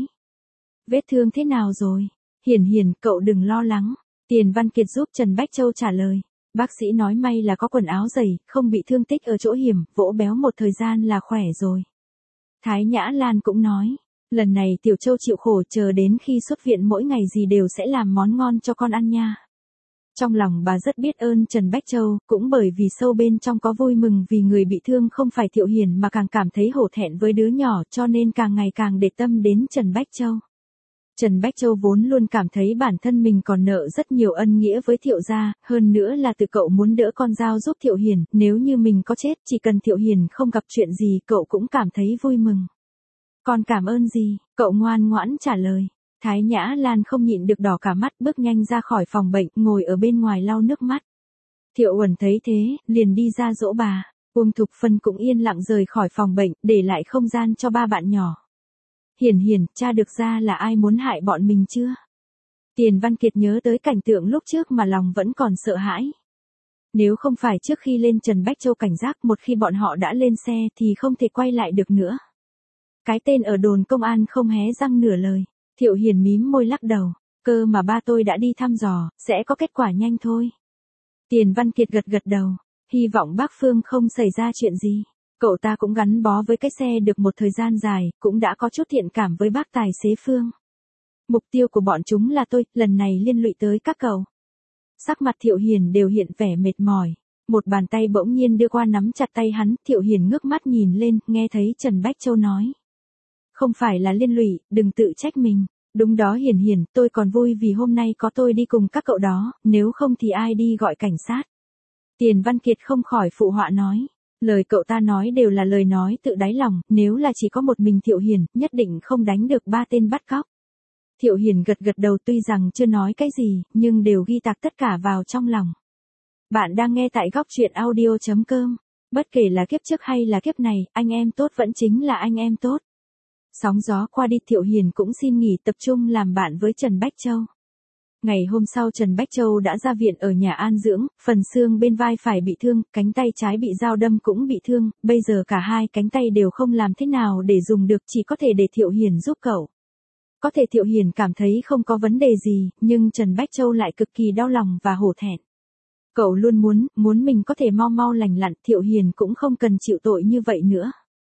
Vết thương thế nào rồi? Hiền Hiền, cậu đừng lo lắng. Tiền Văn Kiệt giúp Trần Bách Châu trả lời. Bác sĩ nói may là có quần áo dày, không bị thương tích ở chỗ hiểm, vỗ béo một thời gian là khỏe rồi. Thái Nhã Lan cũng nói. Lần này Tiểu Châu chịu khổ, chờ đến khi xuất viện mỗi ngày gì đều sẽ làm món ngon cho con ăn nha. Trong lòng bà rất biết ơn Trần Bách Châu, cũng bởi vì sâu bên trong có vui mừng vì người bị thương không phải Thiệu Hiền mà càng cảm thấy hổ thẹn với đứa nhỏ, cho nên càng ngày càng để tâm đến Trần Bách Châu. Trần Bách Châu vốn luôn cảm thấy bản thân mình còn nợ rất nhiều ân nghĩa với Thiệu gia, hơn nữa là từ cậu muốn đỡ con dao giúp Thiệu Hiền, nếu như mình có chết, chỉ cần Thiệu Hiền không gặp chuyện gì cậu cũng cảm thấy vui mừng. Còn cảm ơn gì? Cậu ngoan ngoãn trả lời. Thái Nhã Lan không nhịn được đỏ cả mắt, bước nhanh ra khỏi phòng bệnh, ngồi ở bên ngoài lau nước mắt. Thiệu Uẩn thấy thế, liền đi ra dỗ bà. Uông Thục Phân cũng yên lặng rời khỏi phòng bệnh, để lại không gian cho ba bạn nhỏ. Hiền Hiền, cha được ra là ai muốn hại bọn mình chưa? Tiền Văn Kiệt nhớ tới cảnh tượng lúc trước mà lòng vẫn còn sợ hãi. Nếu không phải trước khi lên Trần Bách Châu cảnh giác, một khi bọn họ đã lên xe thì không thể quay lại được nữa. Cái tên ở đồn công an không hé răng nửa lời. Thiệu Hiền mím môi lắc đầu. Cơ mà ba tôi đã đi thăm dò, sẽ có kết quả nhanh thôi. Tiền Văn Kiệt gật gật đầu. Hy vọng bác Phương không xảy ra chuyện gì. Cậu ta cũng gắn bó với cái xe được một thời gian dài, cũng đã có chút thiện cảm với bác tài xế Phương. Mục tiêu của bọn chúng là tôi, lần này liên lụy tới các cậu. Sắc mặt Thiệu Hiền đều hiện vẻ mệt mỏi. Một bàn tay bỗng nhiên đưa qua nắm chặt tay hắn, Thiệu Hiền ngước mắt nhìn lên, nghe thấy Trần Bách Châu nói. Không phải là liên lụy, đừng tự trách mình. Đúng đó Hiền Hiền, tôi còn vui vì hôm nay có tôi đi cùng các cậu đó, nếu không thì ai đi gọi cảnh sát. Tiền Văn Kiệt không khỏi phụ họa nói. Lời cậu ta nói đều là lời nói tự đáy lòng, nếu là chỉ có một mình Thiệu Hiền, nhất định không đánh được ba tên bắt cóc. Thiệu Hiền gật gật đầu, tuy rằng chưa nói cái gì, nhưng đều ghi tạc tất cả vào trong lòng. Bạn đang nghe tại góc truyện audio chấm com. Bất kể là kiếp trước hay là kiếp này, anh em tốt vẫn chính là anh em tốt. Sóng gió qua đi, Thiệu Hiền cũng xin nghỉ tập trung làm bạn với Trần Bách Châu. Ngày hôm sau Trần Bách Châu đã ra viện ở nhà an dưỡng, phần xương bên vai phải bị thương, cánh tay trái bị dao đâm cũng bị thương, bây giờ cả hai cánh tay đều không làm thế nào để dùng được, chỉ có thể để Thiệu Hiền giúp cậu. Có thể Thiệu Hiền cảm thấy không có vấn đề gì, nhưng Trần Bách Châu lại cực kỳ đau lòng và hổ thẹn. Cậu luôn muốn, muốn mình có thể mau mau lành lặn, Thiệu Hiền cũng không cần chịu tội như vậy nữa.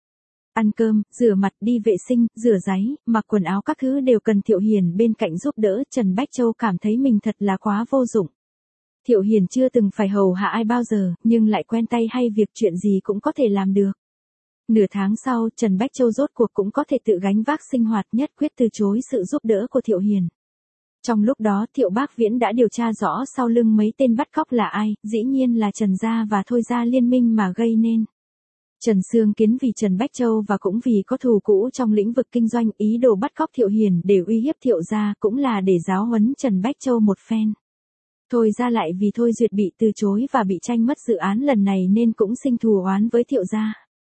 Ăn cơm, rửa mặt, đi vệ sinh, rửa giấy, mặc quần áo các thứ đều cần Thiệu Hiền bên cạnh giúp đỡ. Trần Bách Châu cảm thấy mình thật là quá vô dụng. Thiệu Hiền chưa từng phải hầu hạ ai bao giờ, nhưng lại quen tay hay việc chuyện gì cũng có thể làm được. Nửa tháng sau, Trần Bách Châu rốt cuộc cũng có thể tự gánh vác sinh hoạt, nhất quyết từ chối sự giúp đỡ của Thiệu Hiền. Trong lúc đó Thiệu Bác Viễn đã điều tra rõ sau lưng mấy tên bắt cóc là ai, dĩ nhiên là Trần Gia và Thôi Gia liên minh mà gây nên. Trần Sương Kiến vì Trần Bách Châu và cũng vì có thù cũ trong lĩnh vực kinh doanh, ý đồ bắt cóc Thiệu Hiền để uy hiếp Thiệu Gia, cũng là để giáo huấn Trần Bách Châu một phen. Thôi Gia lại vì Thôi Duyệt bị từ chối và bị tranh mất dự án lần này nên cũng sinh thù oán với Thiệu Gia.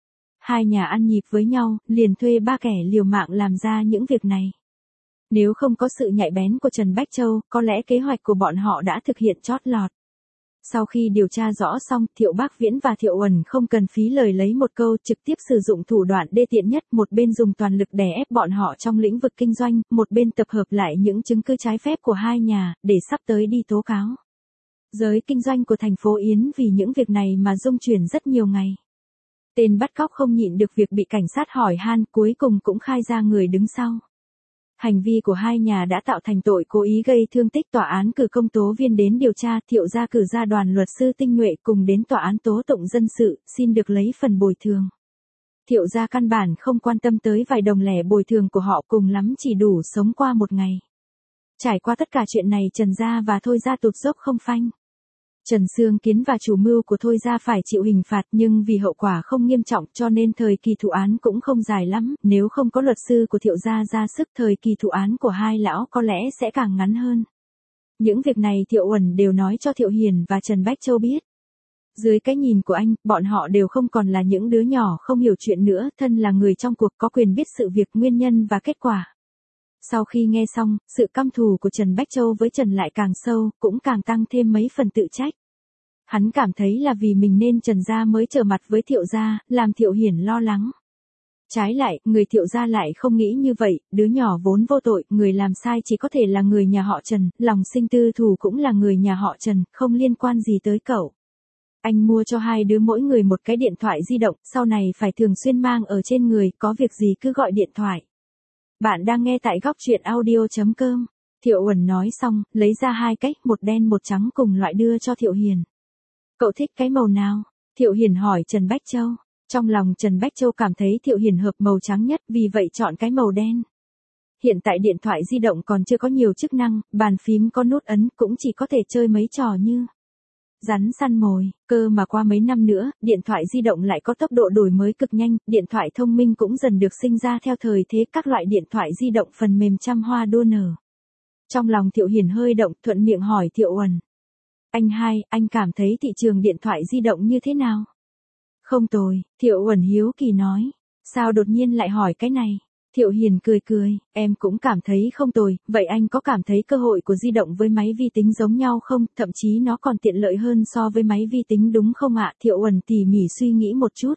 Hai nhà ăn nhịp với nhau, liền thuê ba kẻ liều mạng làm ra những việc này. Nếu không có sự nhạy bén của Trần Bách Châu, có lẽ kế hoạch của bọn họ đã thực hiện chót lọt. Sau khi điều tra rõ xong, Thiệu Bác Viễn và Thiệu Uẩn không cần phí lời lấy một câu, trực tiếp sử dụng thủ đoạn đê tiện nhất, một bên dùng toàn lực đè ép bọn họ trong lĩnh vực kinh doanh, một bên tập hợp lại những chứng cứ trái phép của hai nhà, để sắp tới đi tố cáo. Giới kinh doanh của thành phố Yến vì những việc này mà rung chuyển rất nhiều ngày. Tên bắt cóc không nhịn được việc bị cảnh sát hỏi han, cuối cùng cũng khai ra người đứng sau. Hành vi của hai nhà đã tạo thành tội cố ý gây thương tích. Tòa án cử công tố viên đến điều tra. Thiệu Gia cử ra đoàn luật sư tinh nhuệ cùng đến tòa án tố tụng dân sự, xin được lấy phần bồi thường. Thiệu Gia căn bản không quan tâm tới vài đồng lẻ bồi thường của họ, cùng lắm chỉ đủ sống qua một ngày. Trải qua tất cả chuyện này, Trần Gia và Thôi Gia tụt dốc không phanh. Trần Sương Kiến và chủ mưu của Thôi Gia phải chịu hình phạt, nhưng vì hậu quả không nghiêm trọng cho nên thời kỳ thụ án cũng không dài lắm, nếu không có luật sư của Thiệu Gia ra sức, thời kỳ thụ án của hai lão có lẽ sẽ càng ngắn hơn. Những việc này Thiệu Uẩn đều nói cho Thiệu Hiền và Trần Bách Châu biết. Dưới cái nhìn của anh, bọn họ đều không còn là những đứa nhỏ không hiểu chuyện nữa, thân là người trong cuộc có quyền biết sự việc, nguyên nhân và kết quả. Sau khi nghe xong, sự căm thù của Trần Bách Châu với Trần lại càng sâu, cũng càng tăng thêm mấy phần tự trách. Hắn cảm thấy là vì mình nên Trần Gia mới trở mặt với Thiệu Gia, làm Thiệu Hiển lo lắng. Trái lại, người Thiệu Gia lại không nghĩ như vậy, đứa nhỏ vốn vô tội, người làm sai chỉ có thể là người nhà họ Trần, lòng sinh tư thù cũng là người nhà họ Trần, không liên quan gì tới cậu. Anh mua cho hai đứa mỗi người một cái điện thoại di động, sau này phải thường xuyên mang ở trên người, có việc gì cứ gọi điện thoại. Bạn đang nghe tại góc truyện audio chấm com. Thiệu Uẩn nói xong, lấy ra hai cái, một đen một trắng cùng loại đưa cho Thiệu Hiền. Cậu thích cái màu nào? Thiệu Hiền hỏi Trần Bách Châu. Trong lòng Trần Bách Châu cảm thấy Thiệu Hiền hợp màu trắng nhất, vì vậy chọn cái màu đen. Hiện tại điện thoại di động còn chưa có nhiều chức năng, bàn phím có nút ấn, cũng chỉ có thể chơi mấy trò như rắn săn mồi, cơ mà qua mấy năm nữa, điện thoại di động lại có tốc độ đổi mới cực nhanh, điện thoại thông minh cũng dần được sinh ra theo thời thế, các loại điện thoại di động phần mềm trăm hoa đua nở. Trong lòng Thiệu Hiền hơi động, thuận miệng hỏi Thiệu Uẩn. Anh hai, anh cảm thấy thị trường điện thoại di động như thế nào? Không tồi, Thiệu Uẩn hiếu kỳ nói. Sao đột nhiên lại hỏi cái này? Thiệu Hiền cười cười, em cũng cảm thấy không tồi, vậy anh có cảm thấy cơ hội của di động với máy vi tính giống nhau không, thậm chí nó còn tiện lợi hơn so với máy vi tính đúng không ạ? Thiệu Uẩn tỉ mỉ suy nghĩ một chút.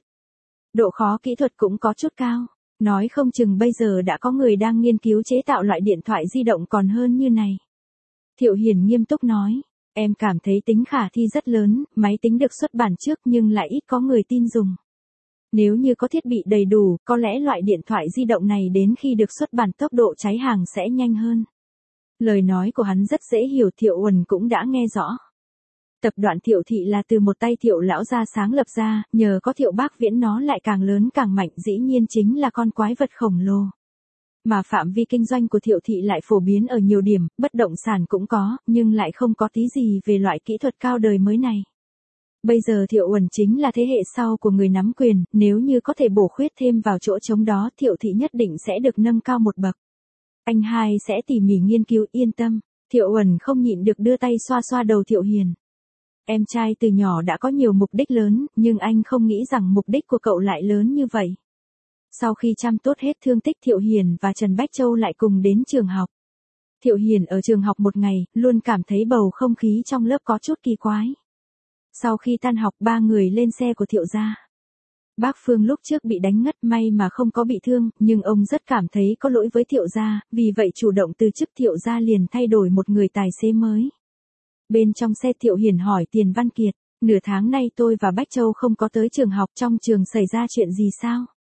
Độ khó kỹ thuật cũng có chút cao, nói không chừng bây giờ đã có người đang nghiên cứu chế tạo loại điện thoại di động còn hơn như này. Thiệu Hiền nghiêm túc nói, em cảm thấy tính khả thi rất lớn, máy tính được xuất bản trước nhưng lại ít có người tin dùng. Nếu như có thiết bị đầy đủ, có lẽ loại điện thoại di động này đến khi được xuất bản tốc độ cháy hàng sẽ nhanh hơn. Lời nói của hắn rất dễ hiểu, Thiệu Uẩn cũng đã nghe rõ. Tập đoàn Thiệu Thị là từ một tay Thiệu lão gia sáng lập ra, nhờ có Thiệu Bác Viễn nó lại càng lớn càng mạnh, dĩ nhiên chính là con quái vật khổng lồ. Mà phạm vi kinh doanh của Thiệu Thị lại phổ biến ở nhiều điểm, bất động sản cũng có, nhưng lại không có tí gì về loại kỹ thuật cao đời mới này. Bây giờ Thiệu Uẩn chính là thế hệ sau của người nắm quyền, nếu như có thể bổ khuyết thêm vào chỗ trống đó, Thiệu Thị nhất định sẽ được nâng cao một bậc. Anh hai sẽ tỉ mỉ nghiên cứu, yên tâm. Thiệu Uẩn không nhịn được đưa tay xoa xoa đầu Thiệu Hiền. Em trai từ nhỏ đã có nhiều mục đích lớn, nhưng anh không nghĩ rằng mục đích của cậu lại lớn như vậy. Sau khi chăm tốt hết thương tích, Thiệu Hiền và Trần Bách Châu lại cùng đến trường học. Thiệu Hiền ở trường học một ngày, luôn cảm thấy bầu không khí trong lớp có chút kỳ quái. Sau khi tan học, ba người lên xe của Thiệu gia. Bác Phương lúc trước bị đánh ngất, may mà không có bị thương, nhưng ông rất cảm thấy có lỗi với Thiệu gia, vì vậy chủ động từ chức. Thiệu gia liền thay đổi một người tài xế mới. Bên trong xe, Thiệu Hiền hỏi Tiền Văn Kiệt, nửa tháng nay tôi và Bách Châu không có tới trường học, trong trường xảy ra chuyện gì sao?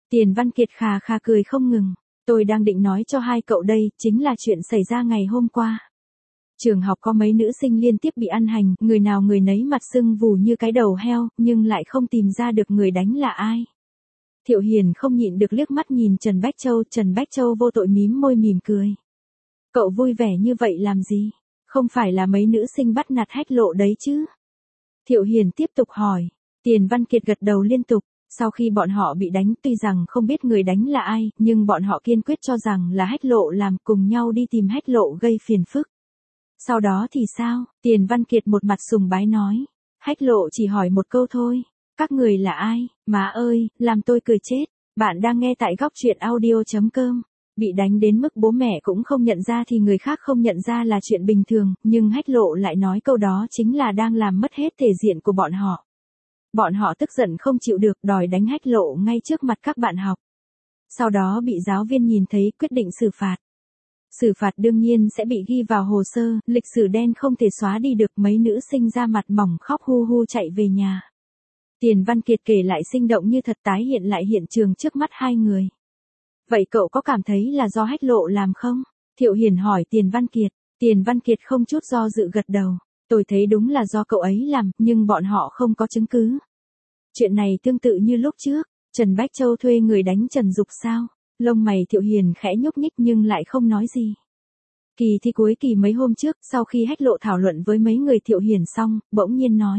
Tiền Văn Kiệt khà khà cười không ngừng. Tôi đang định nói cho hai cậu đây, chính là chuyện xảy ra ngày hôm qua. Trường học có mấy nữ sinh liên tiếp bị ăn hành, người nào người nấy mặt sưng vù như cái đầu heo, nhưng lại không tìm ra được người đánh là ai. Thiệu Hiền không nhịn được liếc mắt nhìn Trần Bách Châu, Trần Bách Châu vô tội mím môi mỉm cười. Cậu vui vẻ như vậy làm gì? Không phải là mấy nữ sinh bắt nạt Hách Lộ đấy chứ? Thiệu Hiền tiếp tục hỏi. Tiền Văn Kiệt gật đầu liên tục. Sau khi bọn họ bị đánh, tuy rằng không biết người đánh là ai, nhưng bọn họ kiên quyết cho rằng là Hách Lộ làm, cùng nhau đi tìm Hách Lộ gây phiền phức. Sau đó thì sao? Tiền Văn Kiệt một mặt sùng bái nói. Hách Lộ chỉ hỏi một câu thôi. Các người là ai? Má ơi, làm tôi cười chết. Bạn đang nghe tại góc truyện audio.com. Bị đánh đến mức bố mẹ cũng không nhận ra thì người khác không nhận ra là chuyện bình thường, nhưng Hách Lộ lại nói câu đó chính là đang làm mất hết thể diện của bọn họ. Bọn họ tức giận không chịu được, đòi đánh Hách Lộ ngay trước mặt các bạn học. Sau đó bị giáo viên nhìn thấy, quyết định xử phạt. Xử phạt đương nhiên sẽ bị ghi vào hồ sơ, lịch sử đen không thể xóa đi được. Mấy nữ sinh ra mặt mỏng khóc hu hu chạy về nhà. Tiền Văn Kiệt kể lại sinh động như thật, tái hiện lại hiện trường trước mắt hai người. Vậy cậu có cảm thấy là do Hách Lộ làm không? Thiệu Hiền hỏi Tiền Văn Kiệt. Tiền Văn Kiệt không chút do dự gật đầu. Tôi thấy đúng là do cậu ấy làm, nhưng bọn họ không có chứng cứ. Chuyện này tương tự như lúc trước, Trần Bách Châu thuê người đánh Trần Dục sao? Lông mày Thiệu Hiền khẽ nhúc nhích nhưng lại không nói gì. Kỳ thi cuối kỳ mấy hôm trước, sau khi Hách Lộ thảo luận với mấy người Thiệu Hiền xong, bỗng nhiên nói.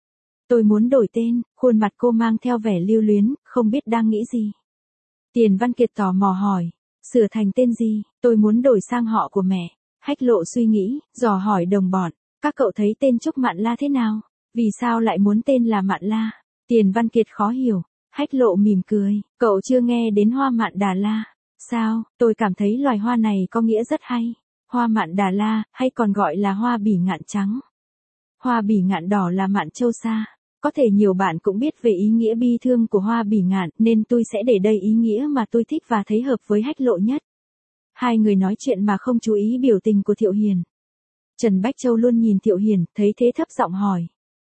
Tôi muốn đổi tên, khuôn mặt cô mang theo vẻ lưu luyến, không biết đang nghĩ gì. Tiền Văn Kiệt tò mò hỏi, sửa thành tên gì? Tôi muốn đổi sang họ của mẹ. Hách Lộ suy nghĩ, dò hỏi đồng bọn, các cậu thấy tên Trúc Mạn La thế nào? Vì sao lại muốn tên là Mạn La? Tiền Văn Kiệt khó hiểu. Hách Lộ mỉm cười, cậu chưa nghe đến hoa mạn Đà La. Sao? Tôi cảm thấy loài hoa này có nghĩa rất hay. Hoa mạn Đà La, hay còn gọi là hoa bỉ ngạn trắng. Hoa bỉ ngạn đỏ là mạn châu sa. Có thể nhiều bạn cũng biết về ý nghĩa bi thương của hoa bỉ ngạn, nên tôi sẽ để đây ý nghĩa mà tôi thích và thấy hợp với Hách Lộ nhất. Hai người nói chuyện mà không chú ý biểu tình của Thiệu Hiền. Trần Bách Châu luôn nhìn Thiệu Hiền, thấy thế thấp giọng hỏi.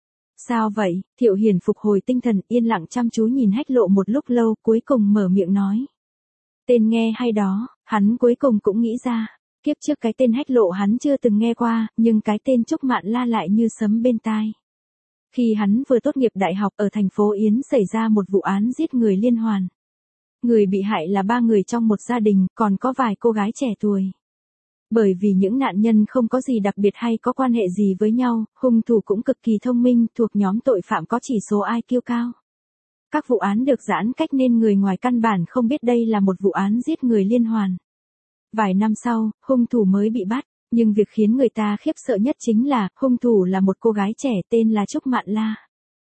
Sao vậy? Thiệu Hiền phục hồi tinh thần, yên lặng chăm chú nhìn Hách Lộ một lúc lâu, cuối cùng mở miệng nói. Tên nghe hay đó, hắn cuối cùng cũng nghĩ ra. Kiếp trước cái tên Hách Lộ hắn chưa từng nghe qua, nhưng cái tên Trúc Mạn La lại như sấm bên tai. Khi hắn vừa tốt nghiệp đại học ở thành phố Yến xảy ra một vụ án giết người liên hoàn. Người bị hại là ba người trong một gia đình, còn có vài cô gái trẻ tuổi. Bởi vì những nạn nhân không có gì đặc biệt hay có quan hệ gì với nhau, hung thủ cũng cực kỳ thông minh, thuộc nhóm tội phạm có chỉ số i kiu cao. Các vụ án được giãn cách nên người ngoài căn bản không biết đây là một vụ án giết người liên hoàn. Vài năm sau, hung thủ mới bị bắt, nhưng việc khiến người ta khiếp sợ nhất chính là, hung thủ là một cô gái trẻ tên là Trúc Mạn La.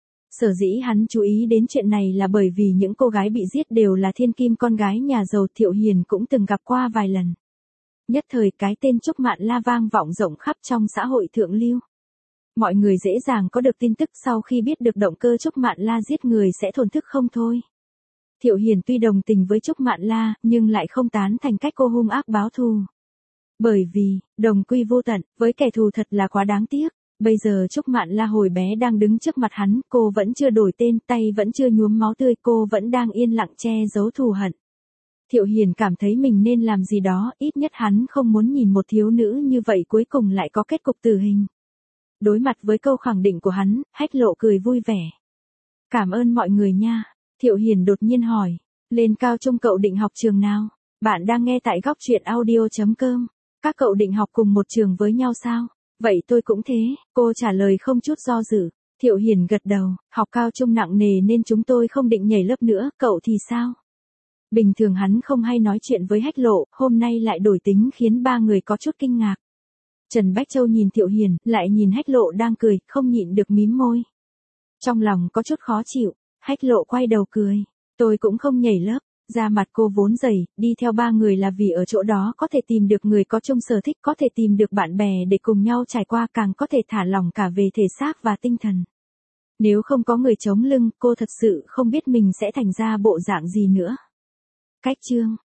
Sở dĩ hắn chú ý đến chuyện này là bởi vì những cô gái bị giết đều là thiên kim con gái nhà giàu. Thiệu Hiền cũng từng gặp qua vài lần. Nhất thời cái tên Trúc Mạn La vang vọng rộng khắp trong xã hội thượng lưu. Mọi người dễ dàng có được tin tức, sau khi biết được động cơ Trúc Mạn La giết người sẽ thổn thức không thôi. Thiệu Hiền tuy đồng tình với Trúc Mạn La, nhưng lại không tán thành cách cô hung ác báo thù. Bởi vì, đồng quy vô tận, với kẻ thù thật là quá đáng tiếc. Bây giờ Trúc Mạn La hồi bé đang đứng trước mặt hắn, cô vẫn chưa đổi tên, tay vẫn chưa nhuốm máu tươi, cô vẫn đang yên lặng che giấu thù hận. Thiệu Hiền cảm thấy mình nên làm gì đó, ít nhất hắn không muốn nhìn một thiếu nữ như vậy cuối cùng lại có kết cục tử hình. Đối mặt với câu khẳng định của hắn, Hách Lộ cười vui vẻ. Cảm ơn mọi người nha. Thiệu Hiền đột nhiên hỏi, lên cao trung cậu định học trường nào? Bạn đang nghe tại góc truyện audio.com. Các cậu định học cùng một trường với nhau sao? Vậy tôi cũng thế, cô trả lời không chút do dự. Thiệu Hiền gật đầu, học cao trung nặng nề nên chúng tôi không định nhảy lớp nữa, cậu thì sao? Bình thường hắn không hay nói chuyện với Hách Lộ, hôm nay lại đổi tính khiến ba người có chút kinh ngạc. Trần Bách Châu nhìn Thiệu Hiền, lại nhìn Hách Lộ đang cười, không nhịn được mím môi. Trong lòng có chút khó chịu, Hách Lộ quay đầu cười, tôi cũng không nhảy lớp. Da mặt cô vốn dày, đi theo ba người là vì ở chỗ đó có thể tìm được người có chung sở thích, có thể tìm được bạn bè để cùng nhau trải qua, càng có thể thả lỏng cả về thể xác và tinh thần. Nếu không có người chống lưng, cô thật sự không biết mình sẽ thành ra bộ dạng gì nữa. Cách chương